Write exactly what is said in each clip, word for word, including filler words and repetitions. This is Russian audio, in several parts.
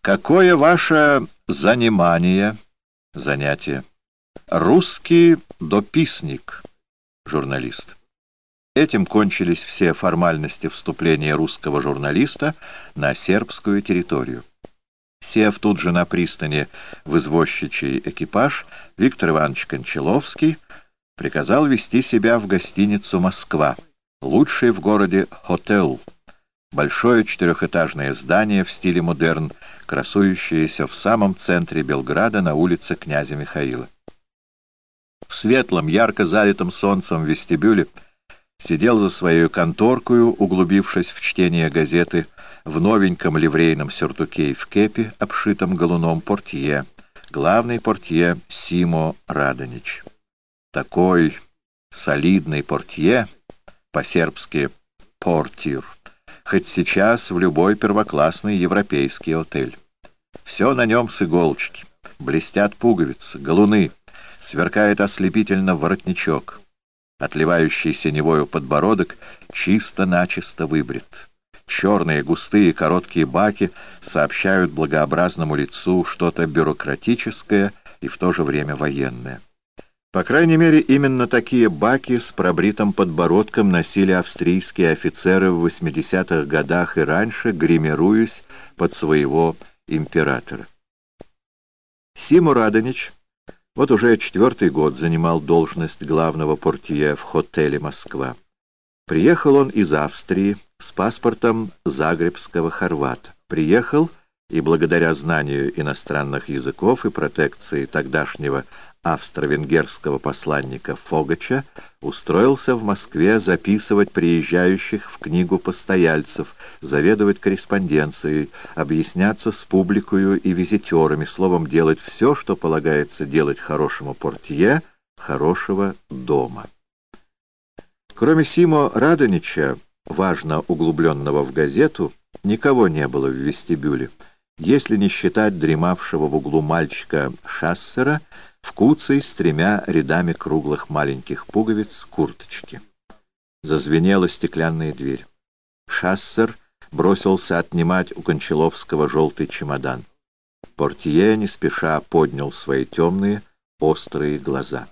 Какое ваше занимание, занятие? Русский дописник, журналист. Этим кончились все формальности вступления русского журналиста на сербскую территорию. Сев тут же на пристани в извозчичий экипаж, Виктор Иванович Кончаловский приказал вести себя в гостиницу «Москва», лучший в городе «Хотел», большое четырехэтажное здание в стиле модерн, красующееся в самом центре Белграда на улице князя Михаила. В светлом, ярко залитом солнцем вестибюле сидел за своей конторкою, углубившись в чтение газеты, в новеньком ливрейном сюртуке и в кепе, обшитом галуном, портье, главный портье Симо Радонич. Такой солидный портье, по-сербски «портир», хоть сейчас в любой первоклассный европейский отель. Все на нем с иголочки, блестят пуговицы, галуны, сверкает ослепительно воротничок. Отливающий синевою подбородок чисто-начисто выбрит. Черные густые короткие баки сообщают благообразному лицу что-то бюрократическое и в то же время военное. По крайней мере, именно такие баки с пробритым подбородком носили австрийские офицеры в восьмидесятых годах и раньше, гримируясь под своего императора. Симо Радонич вот уже четвертый год занимал должность главного портье в «Хотеле Москва». Приехал он из Австрии с паспортом загребского хорвата. Приехал и благодаря знанию иностранных языков и протекции тогдашнего австро-венгерского посланника Фогача устроился в Москве записывать приезжающих в книгу постояльцев, заведовать корреспонденцией, объясняться с публикою и визитерами, словом, делать все, что полагается делать хорошему портье, хорошего дома. Кроме Симо Радонича, важно углубленного в газету, никого не было в вестибюле, если не считать дремавшего в углу мальчика Шассера в куцей с тремя рядами круглых маленьких пуговиц курточки. Зазвенела стеклянная дверь. Шассер бросился отнимать у Кончаловского желтый чемодан. Портье не спеша поднял свои темные, острые глаза.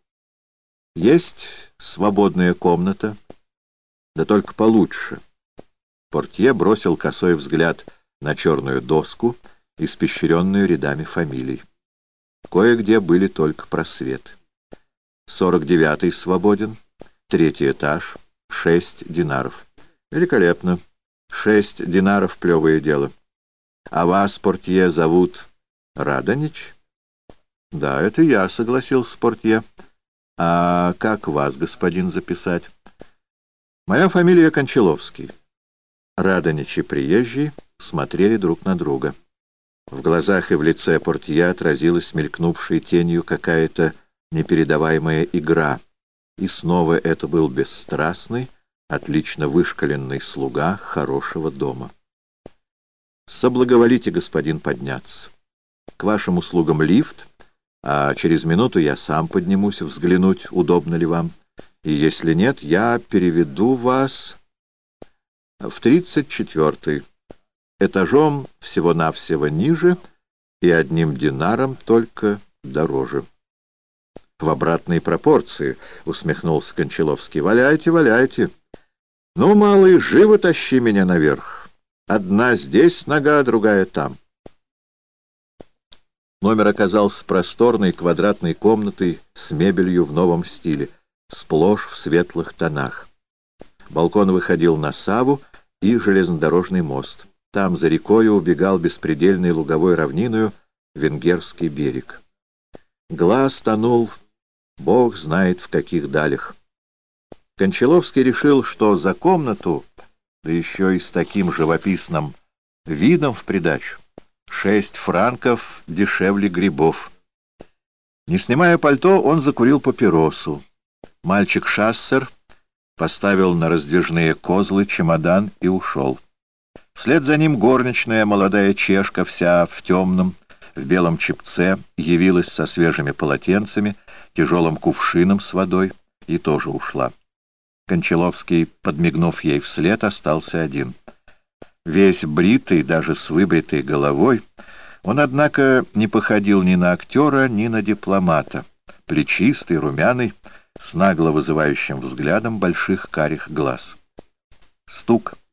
«Есть свободная комната, да только получше». Портье бросил косой взгляд на черную доску, испещренную рядами фамилий. Кое-где были только просветы. Сорок девятый свободен, третий этаж, шесть динаров. Великолепно. Шесть динаров — плевое дело. А вас, портье, зовут Радонич? Да, это я, согласился портье. А как вас, господин, записать? Моя фамилия Кончаловский. Радонич и приезжий смотрели друг на друга. В глазах и в лице портье отразилась мелькнувшей тенью какая-то непередаваемая игра. И снова это был бесстрастный, отлично вышкаленный слуга хорошего дома. «Соблаговолите, господин, подняться. К вашим услугам лифт, а через минуту я сам поднимусь взглянуть, удобно ли вам. И если нет, я переведу вас в тридцать четвертый. Этажом всего-навсего ниже и одним динаром только дороже». «В обратной пропорции», — усмехнулся Кончаловский. «Валяйте, валяйте. Ну, малый, живо тащи меня наверх. Одна здесь нога, другая там». Номер оказался просторной квадратной комнатой с мебелью в новом стиле, сплошь в светлых тонах. Балкон выходил на Саву и железнодорожный мост. Там за рекою убегал беспредельной луговой равниною венгерский берег. Глаз тонул, бог знает в каких далях. Кончаловский решил, что за комнату, да еще и с таким живописным видом в придачу, шесть франков дешевле грибов. Не снимая пальто, он закурил папиросу. Мальчик Шассер поставил на раздвижные козлы чемодан и ушел. Вслед за ним горничная, молодая чешка, вся в темном, в белом чепце, явилась со свежими полотенцами, тяжелым кувшином с водой и тоже ушла. Кончаловский, подмигнув ей вслед, остался один. Весь бритый, даже с выбритой головой, он, однако, не походил ни на актера, ни на дипломата. Плечистый, румяный, с нагло вызывающим взглядом больших карих глаз. Стук.